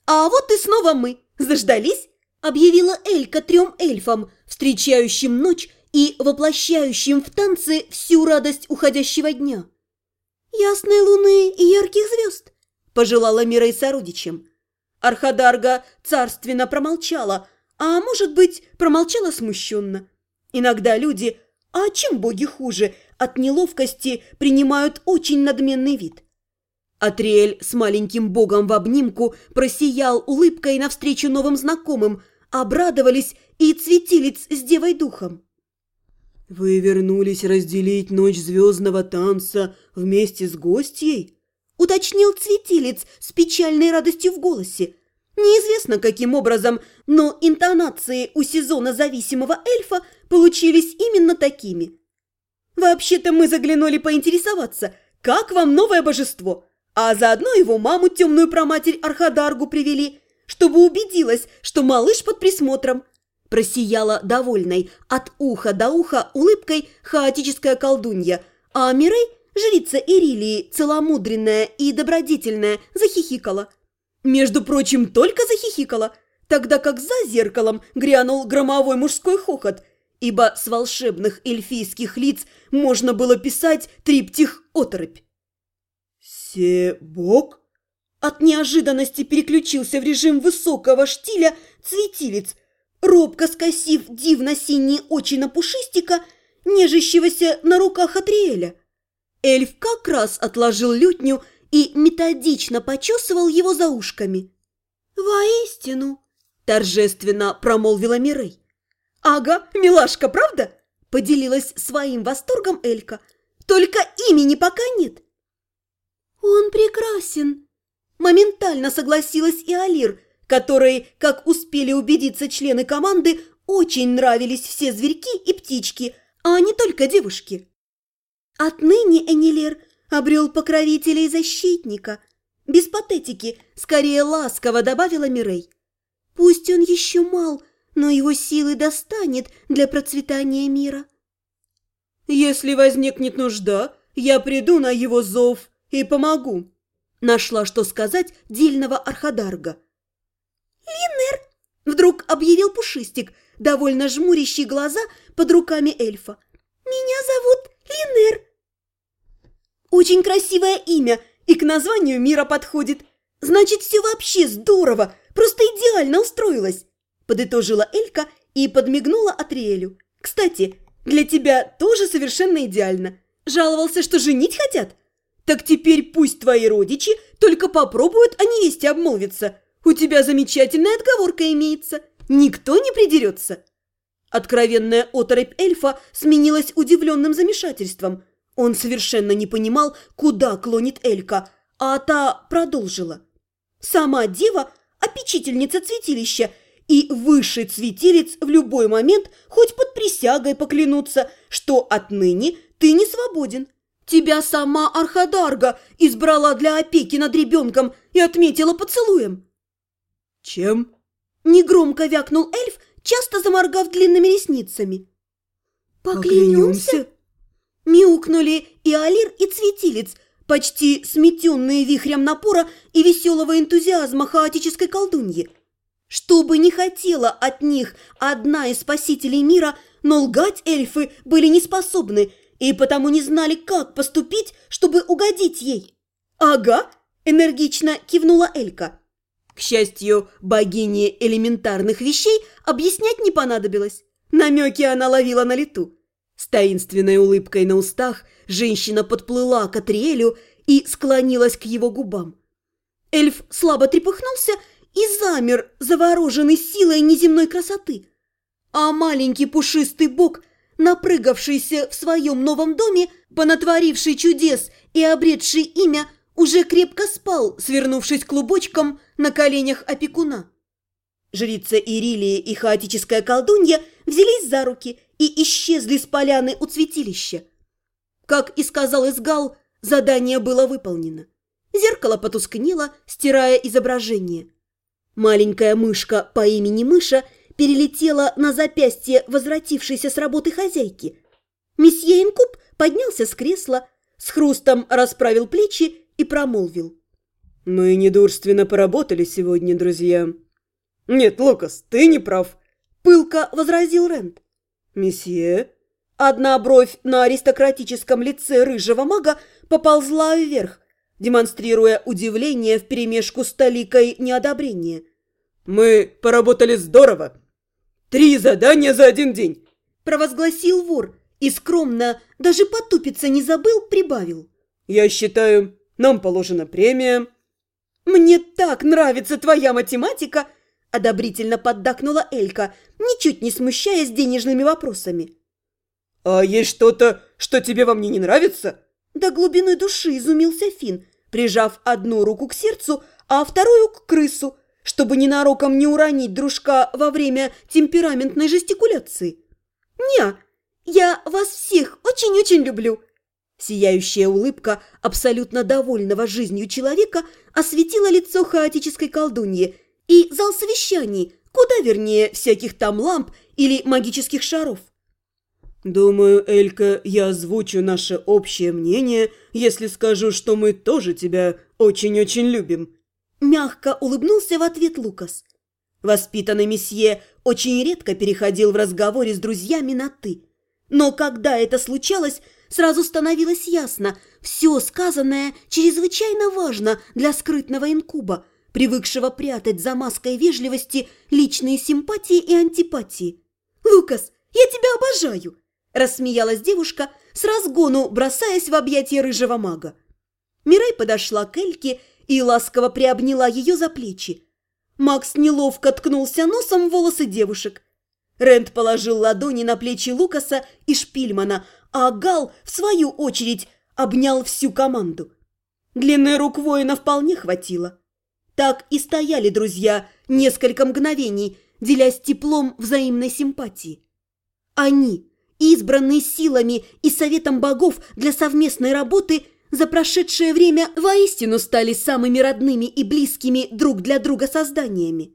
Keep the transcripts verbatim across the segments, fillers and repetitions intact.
«А вот и снова мы! Заждались?» – объявила Элька трем эльфам, встречающим ночь и воплощающим в танце всю радость уходящего дня. «Ясной луны и ярких звезд!» – пожелала Мирей сородичам. Архадарга царственно промолчала, а, может быть, промолчала смущенно. Иногда люди, а чем боги хуже, от неловкости принимают очень надменный вид. Атриэль с маленьким богом в обнимку просиял улыбкой навстречу новым знакомым, обрадовались и Цветилец с Девой Духом. «Вы вернулись разделить ночь звездного танца вместе с гостьей?» – уточнил Цветилец с печальной радостью в голосе. Неизвестно, каким образом, но интонации у сезона зависимого эльфа получились именно такими. «Вообще-то мы заглянули поинтересоваться, как вам новое божество, а заодно его маму, темную праматерь Архадаргу, привели, чтобы убедилась, что малыш под присмотром». Просияла довольной от уха до уха улыбкой хаотическая колдунья, а Мирей, жрица Ирилии, целомудренная и добродетельная, захихикала. Между прочим, только захихикала, тогда как за зеркалом грянул громовой мужской хохот, ибо с волшебных эльфийских лиц можно было писать триптих-оторопь. «Се-бог?» От неожиданности переключился в режим высокого штиля Цветилец, робко скосив дивно-синие очи на Пушистика, нежащегося на руках Атриэля. Эльф как раз отложил лютню и методично почесывал его за ушками. «Воистину!» – торжественно промолвила Мирей. «Ага, милашка, правда?» – поделилась своим восторгом Элька. «Только имени пока нет». «Он прекрасен!» – моментально согласилась и Алир, которой, как успели убедиться члены команды, очень нравились все зверьки и птички, а не только девушки. «Отныне Энилер обрел покровителя и защитника», без патетики, скорее ласково добавила Мирей. «Пусть он еще мал, но его силы достанет для процветания мира». «Если возникнет нужда, я приду на его зов и помогу», нашла, что сказать дельного Архадарга. «Линер!» – вдруг объявил Пушистик, довольно жмурящий глаза под руками эльфа. «Меня зовут Линер». «Очень красивое имя и к названию мира подходит. Значит, все вообще здорово, просто идеально устроилась», – подытожила Элька и подмигнула Атриэлю. «Кстати, для тебя тоже совершенно идеально. Жаловался, что женить хотят? Так теперь пусть твои родичи только попробуют о невесте обмолвиться. У тебя замечательная отговорка имеется. Никто не придерется». Откровенная оторопь эльфа сменилась удивленным замешательством. Он совершенно не понимал, куда клонит Элька, а та продолжила. «Сама дева – опечительница святилища, и высший цветилец в любой момент хоть под присягой поклянуться, что отныне ты не свободен. Тебя сама Архадарга избрала для опеки над ребенком и отметила поцелуем». «Чем?» – негромко вякнул эльф, часто заморгав длинными ресницами. «Поклянемся?» – мяукнули и Алир, и Цветилец, почти сметенные вихрем напора и веселого энтузиазма хаотической колдуньи. Что бы ни хотела от них одна из спасителей мира, но лгать эльфы были не способны и потому не знали, как поступить, чтобы угодить ей. «Ага», – энергично кивнула Элька. К счастью, богине элементарных вещей объяснять не понадобилось. Намеки она ловила на лету. С таинственной улыбкой на устах женщина подплыла к Атриэлю и склонилась к его губам. Эльф слабо трепыхнулся и замер, завороженный силой неземной красоты. А маленький пушистый бог, напрыгавшийся в своем новом доме, понатворивший чудес и обретший имя, уже крепко спал, свернувшись клубочком на коленях опекуна. Жрица Ирилия и хаотическая колдунья взялись за руки и исчезли с поляны у святилища. Как и сказал Изгал, задание было выполнено. Зеркало потускнело, стирая изображение. Маленькая мышка по имени Мыша перелетела на запястье возвратившейся с работы хозяйки. Месье Инкуб поднялся с кресла, с хрустом расправил плечи и промолвил. Мы недурственно поработали сегодня, друзья. Нет, Лукас, ты не прав. Пылко возразил Рент. Месье? Одна бровь на аристократическом лице рыжего мага поползла вверх, демонстрируя удивление вперемешку с толикой неодобрения. Мы поработали здорово. Три задания за один день. Провозгласил вор и скромно, даже потупиться не забыл, прибавил. Я считаю, нам положена премия. Мне так нравится твоя математика, одобрительно поддакнула Элька, ничуть не смущаясь денежными вопросами. А есть что-то, что тебе во мне не нравится? До глубины души изумился Финн, прижав одну руку к сердцу, а вторую к крысу, чтобы ненароком не уронить дружка во время темпераментной жестикуляции. «Не, я вас всех очень-очень люблю!» Сияющая улыбка абсолютно довольного жизнью человека осветила лицо хаотической колдуньи и зал совещаний, куда вернее всяких там ламп или магических шаров. Думаю, Элька, я озвучу наше общее мнение, если скажу, что мы тоже тебя очень-очень любим. Мягко улыбнулся в ответ Лукас. Воспитанный месье очень редко переходил в разговоре с друзьями на «ты». Но когда это случалось, сразу становилось ясно, все сказанное чрезвычайно важно для скрытного инкуба, привыкшего прятать за маской вежливости личные симпатии и антипатии. «Лукас, я тебя обожаю!» – рассмеялась девушка, с разгону бросаясь в объятия рыжего мага. Мирей подошла к Эльке и ласково приобняла ее за плечи. Макс неловко ткнулся носом в волосы девушек. Рент положил ладони на плечи Лукаса и Шпильмана, а Гал, в свою очередь, обнял всю команду. Длины рук воина вполне хватило. Так и стояли друзья несколько мгновений, делясь теплом взаимной симпатии. Они, избранные силами и советом богов для совместной работы, за прошедшее время воистину стали самыми родными и близкими друг для друга созданиями.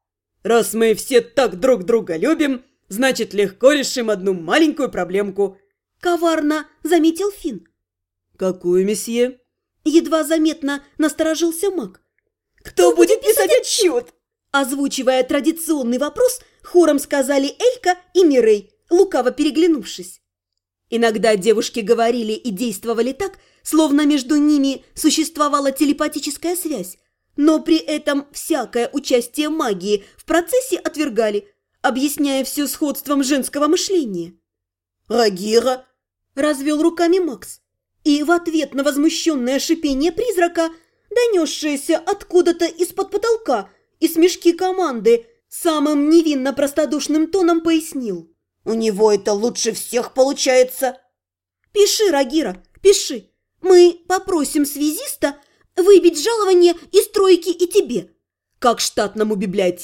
Раз мы все так друг друга любим, значит, легко решим одну маленькую проблемку. Коварно заметил Финн. Какую, месье? Едва заметно насторожился маг. Кто будет писать отчет? Озвучивая традиционный вопрос, хором сказали Элька и Мирей, лукаво переглянувшись. Иногда девушки говорили и действовали так, словно между ними существовала телепатическая связь, но при этом всякое участие магии в процессе отвергали, объясняя все сходством женского мышления. «Рагира!» – развел руками Макс, и в ответ на возмущенное шипение призрака, донесшееся откуда-то из-под потолка и смешки команды, самым невинно простодушным тоном пояснил. «У него это лучше всех получается!» «Пиши, Рагира, пиши! Мы попросим связиста выбить жалование из тройки и тебе, как штатному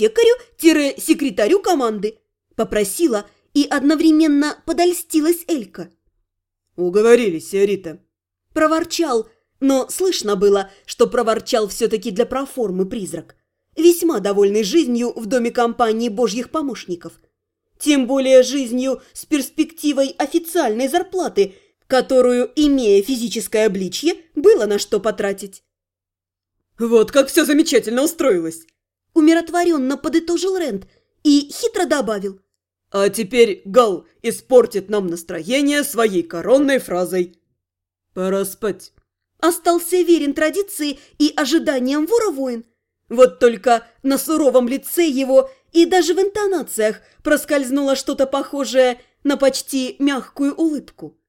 библиотекарю-секретарю команды», попросила и одновременно подольстилась Элька. «Уговорились, Сиорита», проворчал, но слышно было, что проворчал все-таки для проформы призрак, весьма довольный жизнью в доме компании божьих помощников, тем более жизнью с перспективой официальной зарплаты, которую, имея физическое обличье, было на что потратить. «Вот как все замечательно устроилось!» Умиротворенно подытожил Рент и хитро добавил. «А теперь Гал испортит нам настроение своей коронной фразой. Пора спать». Остался верен традиции и ожиданиям вора воин. Вот только на суровом лице его и даже в интонациях проскользнуло что-то похожее на почти мягкую улыбку.